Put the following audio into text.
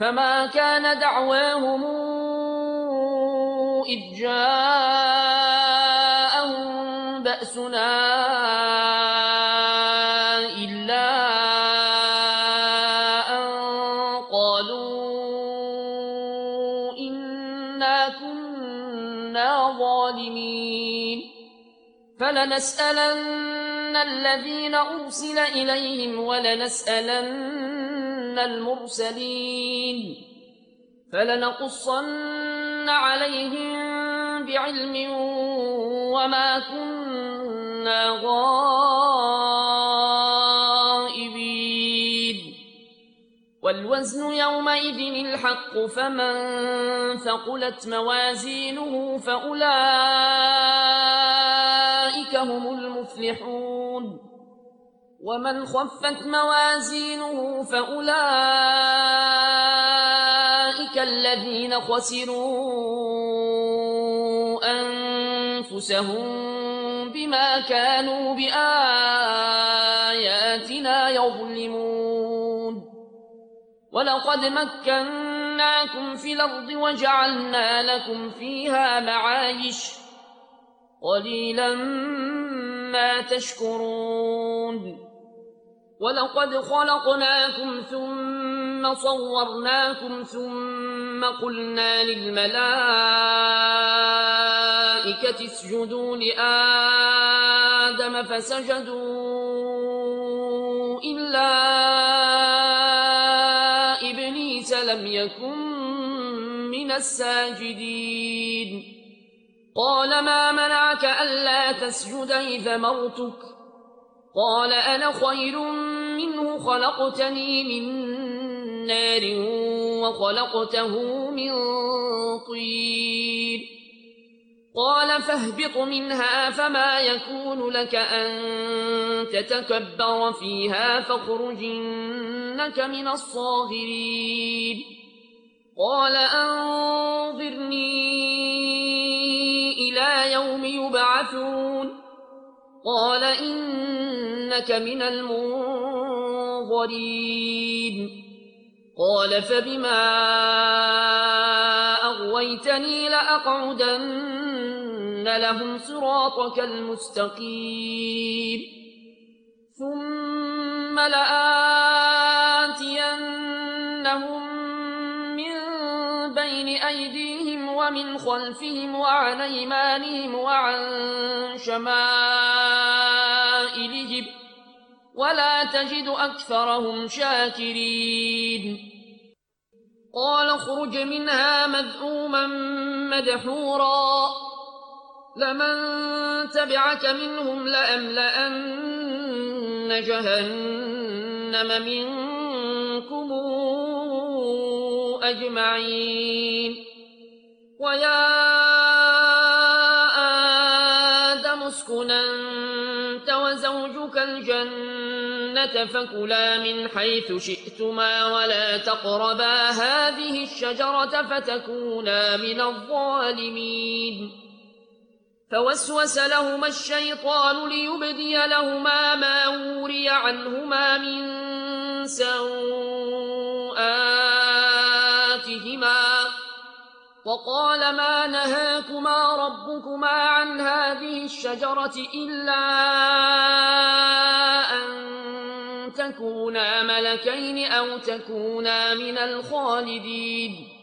فما كان دعواهم إذ جاءهم بأسنا إلا أن قالوا إنا كنا ظالمين فلنسألن الذين أرسل إليهم ولنسألن المرسلين فلنقصن عليهم بعلم وما كنا غائبين والوزن يومئذ الحق فمن ثقلت موازينه فأولئك هم المفلحون ومن خفت موازينه فأولئك الذين خسروا أنفسهم بما كانوا بآياتنا يظلمون ولقد مكناكم في الأرض وجعلنا لكم فيها معايش قليلا ما تشكرون ولقد خلقناكم ثم صورناكم ثم قلنا للملائكة اسجدوا لآدم فسجدوا إلا إبليس لم يكن من الساجدين قال ما منعك ألا تسجد إذ أمرتك قال أنا خير منه خلقتني من نار وخلقته من طين قال فاهبط منها فما يكون لك أن تتكبر فيها فاخرج إنك من الصاغرين قال أنظرني إلى يوم يبعثون قال إنك من المنظرين قال فبما أغويتني لأقعدن لهم صراطك المستقيم ثم لآتينهم من بين أيديهم ومن خلفهم وعن أيمانهم وعن شمائلهم ولا تجد أكثرهم شاكرين قال اخرج منها مذءوما مدحورا لمن تبعك منهم لأملأن جهنم منكم أجمعين ويا آدم اسكن أنت وزوجك الجنة فكلا من حيث شئتما ولا تقربا هذه الشجرة فتكونا من الظالمين فوسوس لهما الشيطان ليبدي لهما ما وري عنهما من سوآتهما وقال ما نهاكما ربكما عن هذه الشجرة إلا أن تكونا ملكين أو تكونا من الخالدين